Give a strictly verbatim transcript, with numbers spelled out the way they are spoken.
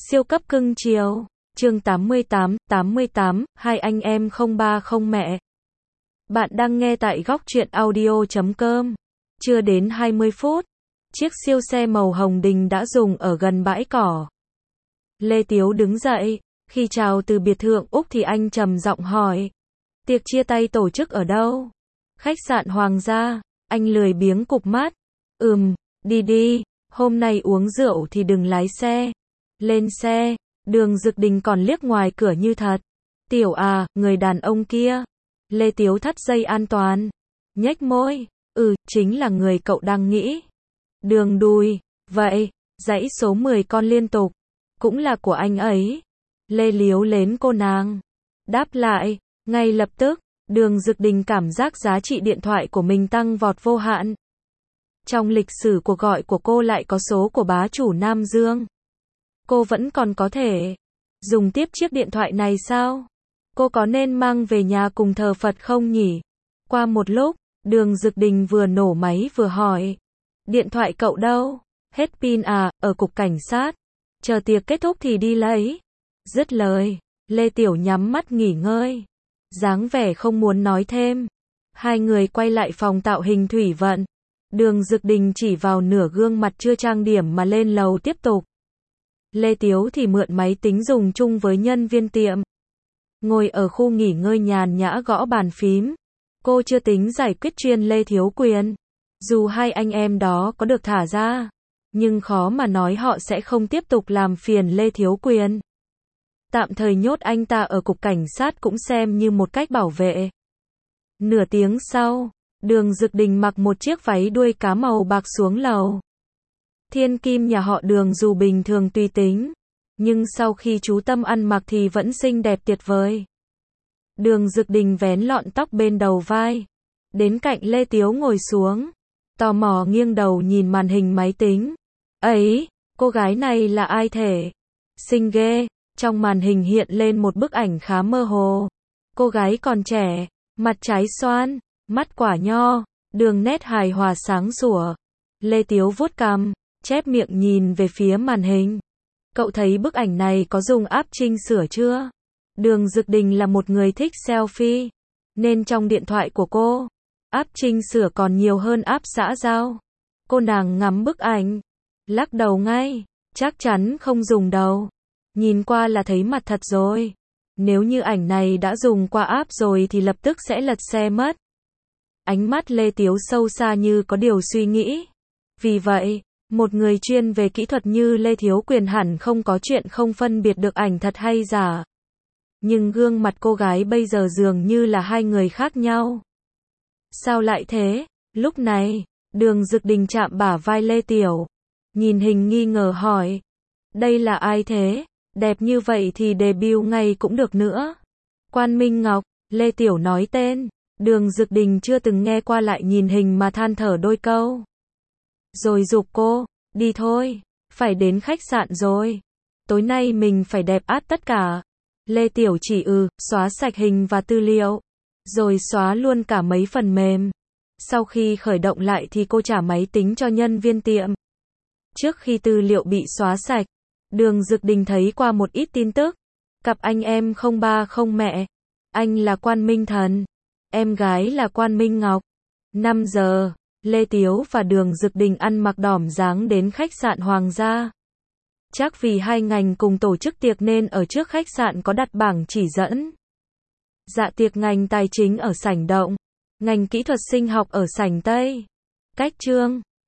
Siêu cấp cưng chiều. Chương tám mươi tám, tám mươi tám, hai anh em không ba không mẹ. Bạn đang nghe tại góc truyện audio chấm com. Chưa đến hai mươi phút, chiếc siêu xe màu hồng đình đã dừng ở gần bãi cỏ. Lê Tiếu đứng dậy, khi chào từ biệt thự Úc thì anh trầm giọng hỏi. Tiệc chia tay tổ chức ở đâu? Khách sạn Hoàng gia. Anh lười biếng cụp mắt. Ừm, đi đi, hôm nay uống rượu thì đừng lái xe. Lên xe. Đường Dực Đình còn liếc ngoài cửa như thật. Tiểu à, người đàn ông kia. Lê Tiếu thắt dây an toàn. Nhếch môi. Ừ, chính là người cậu đang nghĩ. Đường Đùi. Vậy, dãy số mười con liên tục. Cũng là của anh ấy. Lê liếu lến cô nàng. Đáp lại. Ngay lập tức, Đường Dực Đình cảm giác giá trị điện thoại của mình tăng vọt vô hạn. Trong lịch sử cuộc gọi của cô lại có số của bá chủ Nam Dương. Cô vẫn còn có thể dùng tiếp chiếc điện thoại này sao? Cô có nên mang về nhà cùng thờ Phật không nhỉ? Qua một lúc, Đường Dực Đình vừa nổ máy vừa hỏi. Điện thoại cậu đâu? Hết pin à, ở cục cảnh sát. Chờ tiệc kết thúc thì đi lấy. Dứt lời, Lê Tiểu nhắm mắt nghỉ ngơi. Dáng vẻ không muốn nói thêm. Hai người quay lại phòng tạo hình thủy vận. Đường Dực Đình chỉ vào nửa gương mặt chưa trang điểm mà lên lầu tiếp tục. Lê Tiếu thì mượn máy tính dùng chung với nhân viên tiệm. Ngồi ở khu nghỉ ngơi nhàn nhã gõ bàn phím. Cô chưa tính giải quyết chuyện Lê Thiếu Quyền. Dù hai anh em đó có được thả ra, nhưng khó mà nói họ sẽ không tiếp tục làm phiền Lê Thiếu Quyền. Tạm thời nhốt anh ta ở cục cảnh sát cũng xem như một cách bảo vệ. Nửa tiếng sau, Đường Dực Đình mặc một chiếc váy đuôi cá màu bạc xuống lầu. Thiên kim nhà họ Đường dù bình thường tùy tính, nhưng sau khi chú tâm ăn mặc thì vẫn xinh đẹp tuyệt vời. Đường Dực Đình vén lọn tóc bên đầu vai, đến cạnh Lê Tiếu ngồi xuống, tò mò nghiêng đầu nhìn màn hình máy tính. Ấy, cô gái này là ai thể? Xinh ghê. Trong màn hình hiện lên một bức ảnh khá mơ hồ. Cô gái còn trẻ, mặt trái xoan, mắt quả nho, đường nét hài hòa sáng sủa. Lê Tiếu vuốt cằm, chép miệng nhìn về phía màn hình. Cậu thấy bức ảnh này có dùng app chỉnh sửa chưa? Đường Dực Đình là một người thích selfie, nên trong điện thoại của cô, app chỉnh sửa còn nhiều hơn app xã giao. Cô nàng ngắm bức ảnh, lắc đầu ngay, chắc chắn không dùng đâu. Nhìn qua là thấy mặt thật rồi. Nếu như ảnh này đã dùng qua app rồi thì lập tức sẽ lật xe mất. Ánh mắt Lê Tiếu sâu xa như có điều suy nghĩ. Vì vậy, một người chuyên về kỹ thuật như Lê Thiếu Quyền hẳn không có chuyện không phân biệt được ảnh thật hay giả. Nhưng gương mặt cô gái bây giờ dường như là hai người khác nhau. Sao lại thế? Lúc này, Đường Dực Đình chạm bả vai Lê Tiểu. Nhìn hình nghi ngờ hỏi. Đây là ai thế? Đẹp như vậy thì debut ngay cũng được nữa. Quan Minh Ngọc. Lê Tiểu nói tên. Đường Dực Đình chưa từng nghe qua lại nhìn hình mà than thở đôi câu. Rồi giục cô, đi thôi, phải đến khách sạn rồi. Tối nay mình phải đẹp át tất cả. Lê Tiểu chỉ ừ, xóa sạch hình và tư liệu. Rồi xóa luôn cả mấy phần mềm. Sau khi khởi động lại thì cô trả máy tính cho nhân viên tiệm. Trước khi tư liệu bị xóa sạch, Đường Dực Đình thấy qua một ít tin tức. Cặp anh em không ba không mẹ. Anh là Quan Minh Thần. Em gái là Quan Minh Ngọc. năm giờ, Lê Tiếu và Đường Dực Đình ăn mặc đỏm dáng đến khách sạn Hoàng gia. Chắc vì hai ngành cùng tổ chức tiệc nên ở trước khách sạn có đặt bảng chỉ dẫn. Dạ tiệc ngành tài chính ở sảnh động. Ngành kỹ thuật sinh học ở sảnh Tây. Cách chương.